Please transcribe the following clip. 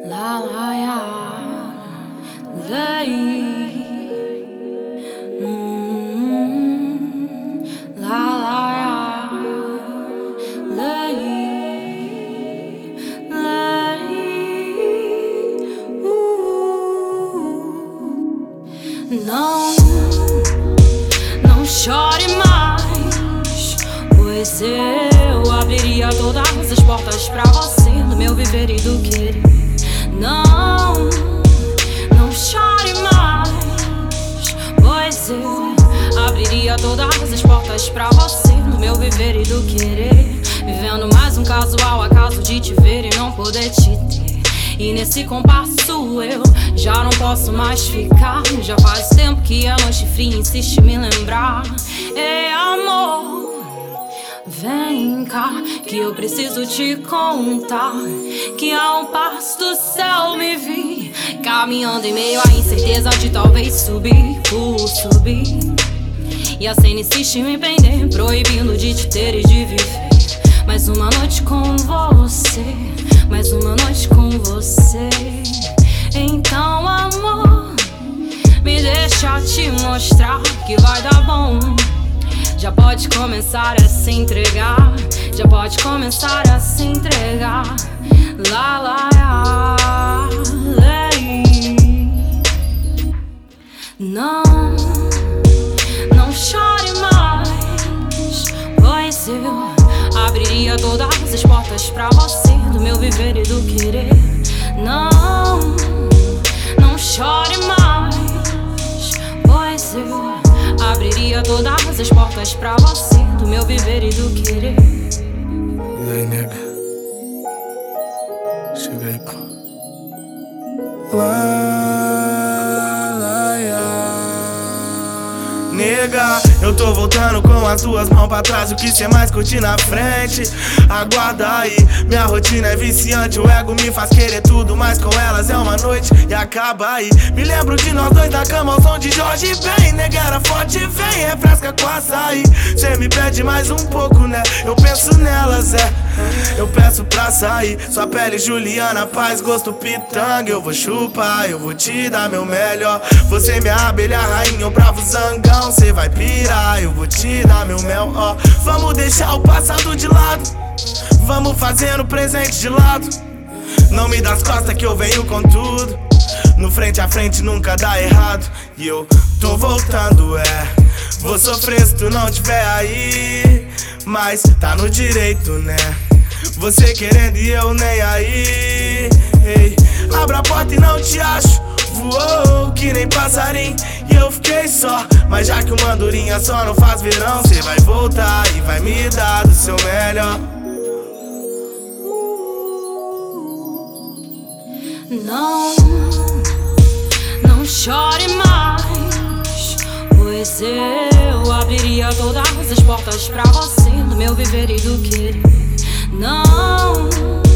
La la ya, lei. La la ya, lei, lei. Não chore mais, pois eu abriria todas as portas pra você, do meu viver e do querer. Não chore mais, pois eu abriria todas as portas pra você, do meu viver e do querer. Vivendo mais um casual, acaso de te ver e não poder te ter. E nesse compasso eu já não posso mais ficar. Já faz tempo que a noite fria insiste em me lembrar. Ei, amor, vem cá, que eu preciso te contar que a um passo do céu me vi, caminhando em meio à incerteza de talvez subir por subir. E a cena insiste em me prender, proibindo de te ter e de viver. Mais uma noite com você, mais uma noite com você. Então, amor, me deixa te mostrar que vai dar bom. Já pode começar a se entregar, já pode começar a se entregar. La la ya, lei. Não chore mais, pois eu abriria todas as portas pra você, do meu viver e do querer. Não chore mais, pois eu abriria todas as portas pra você, do meu viver e do querer. E aí, nega? Chega aí, pô. Nega, eu tô voltando com as duas mãos pra trás. O que cê mais curte na frente? Aguarda aí, minha rotina é viciante. O ego me faz querer tudo, mas com elas é uma noite e acaba aí. Me lembro de nós dois na cama ao som de Jorge Ben. Nega era forte, vem, refresca com açaí. Cê me pede mais um pouco, né? Eu penso nelas, eu peço pra sair. Sua pele Juliana, paz, gosto pitanga. Eu vou chupar, eu vou te dar meu melhor. Você minha abelha rainha, o bravo zangão. Cê vai pirar, eu vou te dar meu mel, ó. Vamos deixar o passado de lado, vamos fazendo o presente de lado. Não me dá as costas que eu venho com tudo. No frente a frente nunca dá errado. E eu tô voltando, vou sofrer se tu não tiver aí, mas tá no direito, né? Você querendo e eu nem aí. Ei, abra a porta e não te acho. Voou que nem passarinho e eu fiquei só. Mas já que uma andorinha só não faz verão, cê vai voltar e vai me dar do seu melhor. Não chore mais, pois eu abriria todas as portas pra você, do meu viver e do querer. Não